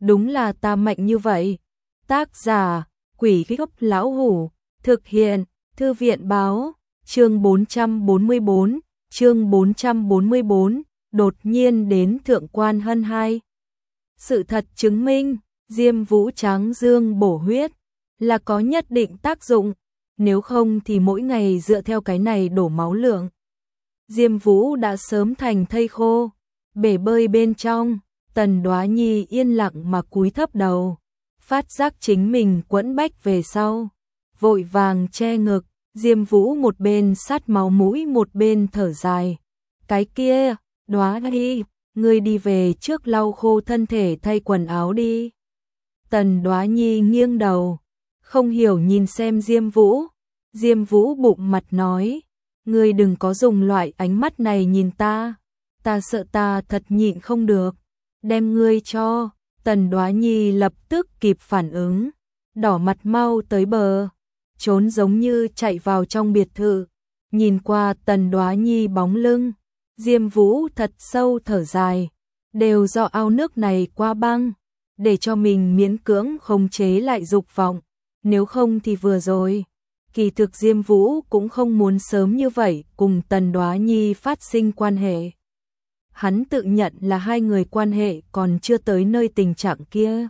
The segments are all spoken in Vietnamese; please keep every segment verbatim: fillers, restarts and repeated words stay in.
đúng là ta mạnh như vậy. Tác giả, Quỷ Gốc Lão Hủ, thực hiện, Thư viện Báo, chương bốn trăm bốn mươi bốn, chương bốn trăm bốn mươi bốn, đột nhiên đến Thượng Quan Hân hai. Sự thật chứng minh, Diêm Vũ tráng dương bổ huyết là có nhất định tác dụng, nếu không thì mỗi ngày dựa theo cái này đổ máu lượng. Diêm Vũ đã sớm thành thây khô, bể bơi bên trong, Tần Đoá Nhi yên lặng mà cúi thấp đầu, phát giác chính mình quẫn bách về sau, vội vàng che ngực, Diêm Vũ một bên sát máu mũi một bên thở dài. Cái kia, Đoá Nhi, ngươi đi về trước lau khô thân thể thay quần áo đi. Tần Đoá Nhi nghiêng đầu, không hiểu nhìn xem Diêm Vũ. Diêm Vũ bụng mặt nói, ngươi đừng có dùng loại ánh mắt này nhìn ta, ta sợ ta thật nhịn không được, đem ngươi cho. Tần Đoá Nhi lập tức kịp phản ứng, đỏ mặt mau tới bờ, trốn giống như chạy vào trong biệt thự, nhìn qua Tần Đoá Nhi bóng lưng, Diêm Vũ thật sâu thở dài, đều do ao nước này qua băng, để cho mình miễn cưỡng khống chế lại dục vọng, nếu không thì vừa rồi. Kỳ thực Diêm Vũ cũng không muốn sớm như vậy cùng Tần Đoá Nhi phát sinh quan hệ. Hắn tự nhận là hai người quan hệ còn chưa tới nơi tình trạng kia.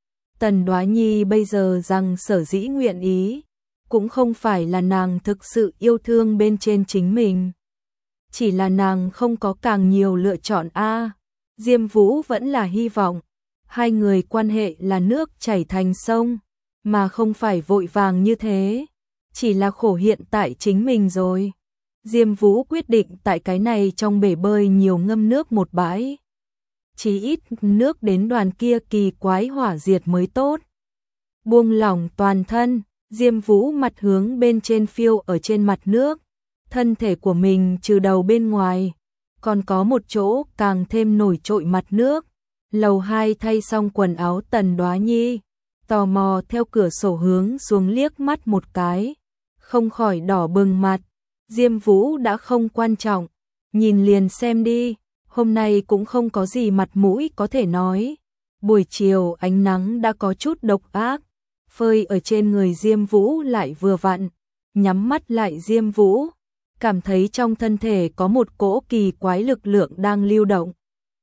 Tần Đoá Nhi bây giờ rằng sở dĩ nguyện ý, cũng không phải là nàng thực sự yêu thương bên trên chính mình. Chỉ là nàng không có càng nhiều lựa chọn a. Diêm Vũ vẫn là hy vọng, hai người quan hệ là nước chảy thành sông, mà không phải vội vàng như thế. Chỉ là khổ hiện tại chính mình rồi. Diêm Vũ quyết định tại cái này trong bể bơi nhiều ngâm nước một bãi. Chỉ ít nước đến đoàn kia kỳ quái hỏa diệt mới tốt. Buông lỏng toàn thân, Diêm Vũ mặt hướng bên trên phiêu ở trên mặt nước. Thân thể của mình trừ đầu bên ngoài, còn có một chỗ càng thêm nổi trội mặt nước. Lầu hai thay xong quần áo Tần Đoá Nhi, tò mò theo cửa sổ hướng xuống liếc mắt một cái. Không khỏi đỏ bừng mặt, Diêm Vũ đã không quan trọng, nhìn liền xem đi, hôm nay cũng không có gì mặt mũi có thể nói. Buổi chiều ánh nắng đã có chút độc ác, phơi ở trên người Diêm Vũ lại vừa vặn, nhắm mắt lại Diêm Vũ, cảm thấy trong thân thể có một cỗ kỳ quái lực lượng đang lưu động.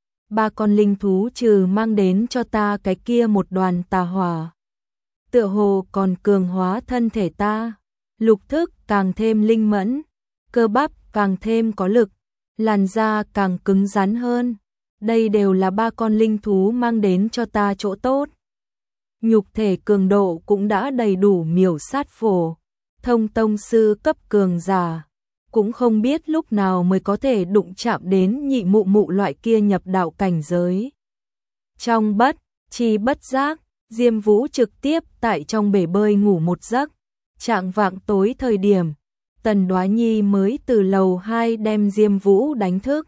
Ba con linh thú trừ mang đến cho ta cái kia một đoàn tà hỏa, tựa hồ còn cường hóa thân thể ta. Lục thức càng thêm linh mẫn, cơ bắp càng thêm có lực, làn da càng cứng rắn hơn. Đây đều là ba con linh thú mang đến cho ta chỗ tốt. Nhục thể cường độ cũng đã đầy đủ miểu sát phổ, thông tông sư cấp cường giả. Cũng không biết lúc nào mới có thể đụng chạm đến nhị mụ mụ loại kia nhập đạo cảnh giới. Trong bất chi bất giác, Diêm Vũ trực tiếp tại trong bể bơi ngủ một giấc. Trạng vạng tối thời điểm, Tần Đoá Nhi mới từ lầu hai đem Diêm Vũ đánh thức,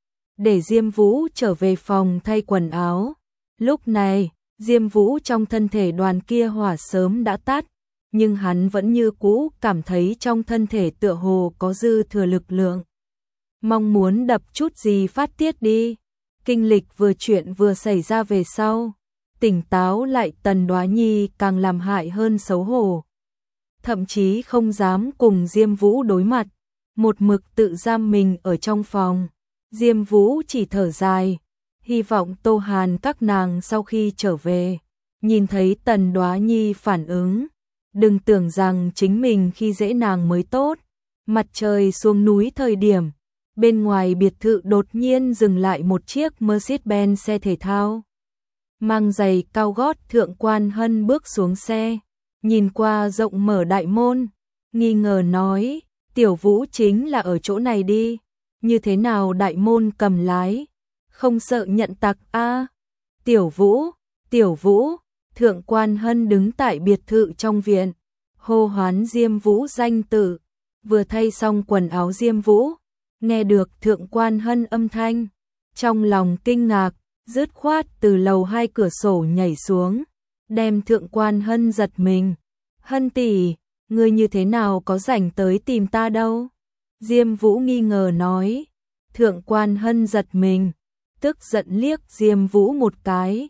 để Diêm Vũ trở về phòng thay quần áo. Lúc này, Diêm Vũ trong thân thể đoàn kia hỏa sớm đã tắt, nhưng hắn vẫn như cũ cảm thấy trong thân thể tựa hồ có dư thừa lực lượng. Mong muốn đập chút gì phát tiết đi. Kinh lịch vừa chuyện vừa xảy ra về sau, tỉnh táo lại Tần Đoá Nhi càng làm hại hơn xấu hổ. Thậm chí không dám cùng Diêm Vũ đối mặt, một mực tự giam mình ở trong phòng. Diêm Vũ chỉ thở dài, hy vọng Tô Hàn các nàng sau khi trở về, nhìn thấy Tần Đoá Nhi phản ứng, đừng tưởng rằng chính mình khi dễ nàng mới tốt. Mặt trời xuống núi thời điểm, bên ngoài biệt thự đột nhiên dừng lại một chiếc Mercedes-Benz xe thể thao. Mang giày cao gót Thượng Quan Hân bước xuống xe, nhìn qua rộng mở đại môn, nghi ngờ nói, Tiểu Vũ chính là ở chỗ này đi, như thế nào đại môn cầm lái, không sợ nhận tặc a? Tiểu Vũ, Tiểu Vũ, Thượng Quan Hân đứng tại biệt thự trong viện, hô hoán Diêm Vũ danh tự, vừa thay xong quần áo Diêm Vũ, nghe được Thượng Quan Hân âm thanh, trong lòng kinh ngạc, dứt khoát từ lầu hai cửa sổ nhảy xuống, đem Thượng Quan Hân giật mình. Hân tỷ, ngươi như thế nào có rảnh tới tìm ta đâu? Diêm Vũ nghi ngờ nói. Thượng Quan Hân giật mình, tức giận liếc Diêm Vũ một cái,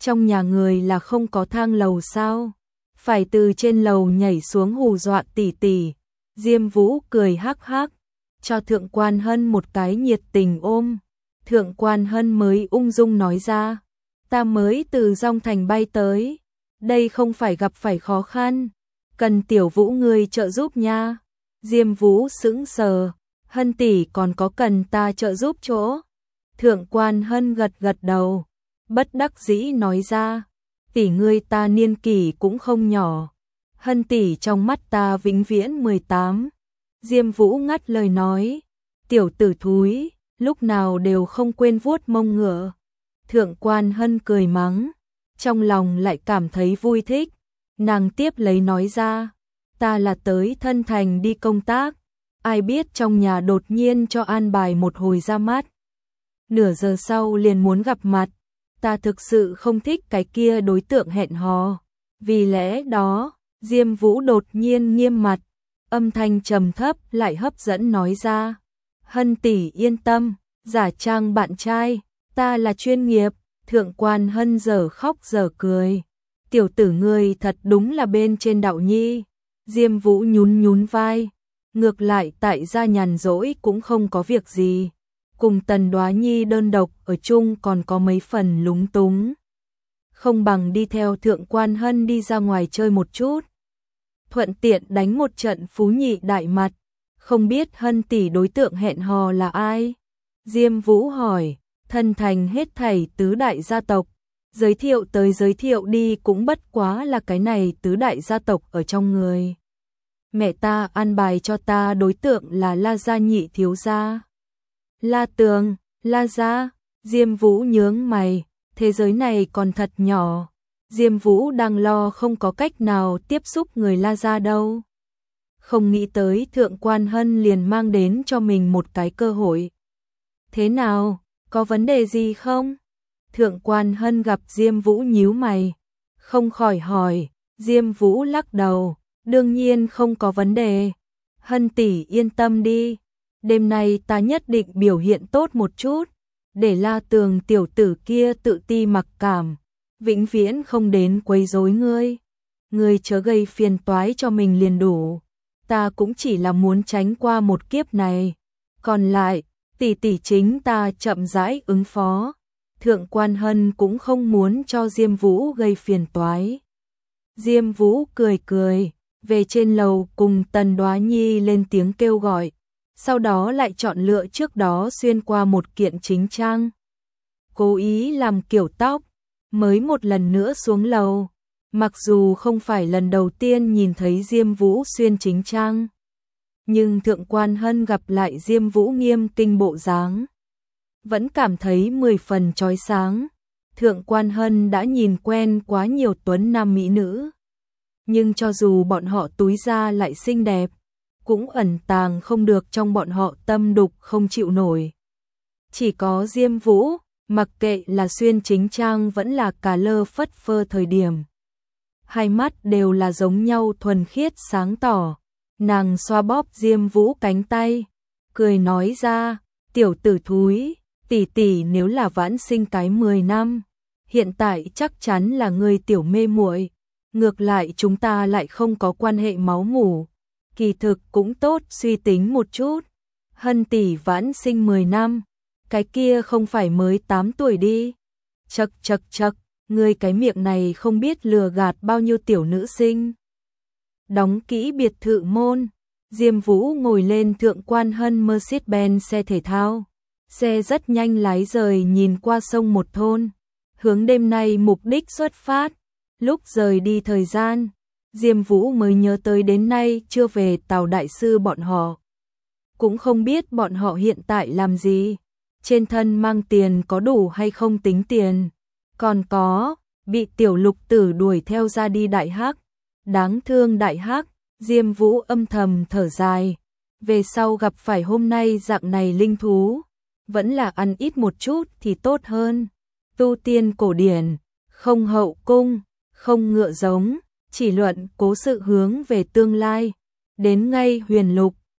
Trong nhà người là không có thang lầu sao? Phải từ trên lầu nhảy xuống hù dọa tỷ tỷ. Diêm Vũ cười hắc hắc, cho Thượng Quan Hân một cái nhiệt tình ôm. Thượng Quan Hân mới ung dung nói ra, ta mới từ Dong Thành bay tới, đây không phải gặp phải khó khăn, cần Tiểu Vũ ngươi trợ giúp nha. Diêm Vũ sững sờ, Hân tỷ còn có cần ta trợ giúp chỗ? Thượng Quan Hân gật gật đầu, bất đắc dĩ nói ra, tỷ ngươi ta niên kỷ cũng không nhỏ, Hân tỷ trong mắt ta vĩnh viễn mười tám. Diêm Vũ ngắt lời nói, tiểu tử thúi, lúc nào đều không quên vuốt mông ngựa. Thượng Quan Hân cười mắng, trong lòng lại cảm thấy vui thích, nàng tiếp lấy nói ra, ta là tới Thân Thành đi công tác, ai biết trong nhà đột nhiên cho an bài một hồi ra mắt. Nửa giờ sau liền muốn gặp mặt, ta thực sự không thích cái kia đối tượng hẹn hò, vì lẽ đó, Diêm Vũ đột nhiên nghiêm mặt, âm thanh trầm thấp lại hấp dẫn nói ra, Hân tỷ yên tâm, giả trang bạn trai, ta là chuyên nghiệp. Thượng Quan Hân giờ khóc giờ cười, tiểu tử ngươi thật đúng là bên trên đạo nhi. Diêm Vũ nhún nhún vai, ngược lại tại gia nhàn rỗi cũng không có việc gì, cùng Tần Đoá Nhi đơn độc ở chung còn có mấy phần lúng túng, không bằng đi theo Thượng Quan Hân đi ra ngoài chơi một chút, thuận tiện đánh một trận phú nhị đại mặt. Không biết Hân tỷ đối tượng hẹn hò là ai? Diêm Vũ hỏi. Thân Thành hết thảy tứ đại gia tộc, giới thiệu tới giới thiệu đi cũng bất quá là cái này tứ đại gia tộc ở trong người. Mẹ ta an bài cho ta đối tượng là La gia nhị thiếu gia. La Tường, La gia, Diêm Vũ nhướng mày, thế giới này còn thật nhỏ. Diêm Vũ đang lo không có cách nào tiếp xúc người La gia đâu. Không nghĩ tới Thượng Quan Hân liền mang đến cho mình một cái cơ hội. Thế nào? Có vấn đề gì không? Thượng Quan Hân gặp Diêm Vũ nhíu mày, không khỏi hỏi. Diêm Vũ lắc đầu, đương nhiên không có vấn đề. Hân tỷ yên tâm đi, đêm nay ta nhất định biểu hiện tốt một chút, để La Tường tiểu tử kia tự ti mặc cảm, vĩnh viễn không đến quấy rối ngươi. Ngươi chớ gây phiền toái cho mình liền đủ, ta cũng chỉ là muốn tránh qua một kiếp này, còn lại tỷ tỷ chính ta chậm rãi ứng phó. Thượng Quan Hân cũng không muốn cho Diêm Vũ gây phiền toái. Diêm Vũ cười cười, về trên lầu cùng Tần Đoá Nhi lên tiếng kêu gọi, sau đó lại chọn lựa trước đó xuyên qua một kiện chính trang. Cố ý làm kiểu tóc, mới một lần nữa xuống lầu, mặc dù không phải lần đầu tiên nhìn thấy Diêm Vũ xuyên chính trang. Nhưng Thượng Quan Hân gặp lại Diêm Vũ nghiêm kinh bộ dáng, vẫn cảm thấy mười phần chói sáng. Thượng Quan Hân đã nhìn quen quá nhiều tuấn nam mỹ nữ, nhưng cho dù bọn họ túi ra lại xinh đẹp, cũng ẩn tàng không được trong bọn họ tâm đục không chịu nổi. Chỉ có Diêm Vũ, mặc kệ là xuyên chính trang vẫn là cà lơ phất phơ thời điểm, hai mắt đều là giống nhau thuần khiết sáng tỏ. Nàng xoa bóp Diêm Vũ cánh tay, cười nói ra, tiểu tử thúi, tỷ tỷ nếu là vãn sinh cái mười năm, hiện tại chắc chắn là người tiểu mê muội, ngược lại chúng ta lại không có quan hệ máu mủ, kỳ thực cũng tốt suy tính một chút. Hân tỷ vãn sinh mười năm, cái kia không phải mới tám tuổi đi. Chậc chậc chậc, ngươi cái miệng này không biết lừa gạt bao nhiêu tiểu nữ sinh. Đóng kỹ biệt thự môn, Diêm Vũ ngồi lên Thượng Quan Hân Mercedes-Benz xe thể thao. Xe rất nhanh lái rời nhìn qua sông một thôn, hướng đêm nay mục đích xuất phát. Lúc rời đi thời gian, Diêm Vũ mới nhớ tới đến nay chưa về Tào đại sư bọn họ. Cũng không biết bọn họ hiện tại làm gì, trên thân mang tiền có đủ hay không tính tiền. Còn có, bị tiểu lục tử đuổi theo ra đi đại hắc. Đáng thương đại hắc, Diêm Vũ âm thầm thở dài. Về sau gặp phải hôm nay dạng này linh thú, vẫn là ăn ít một chút thì tốt hơn. Tu tiên cổ điển, không hậu cung, không ngựa giống, chỉ luận cố sự hướng về tương lai. Đến ngay huyền lục,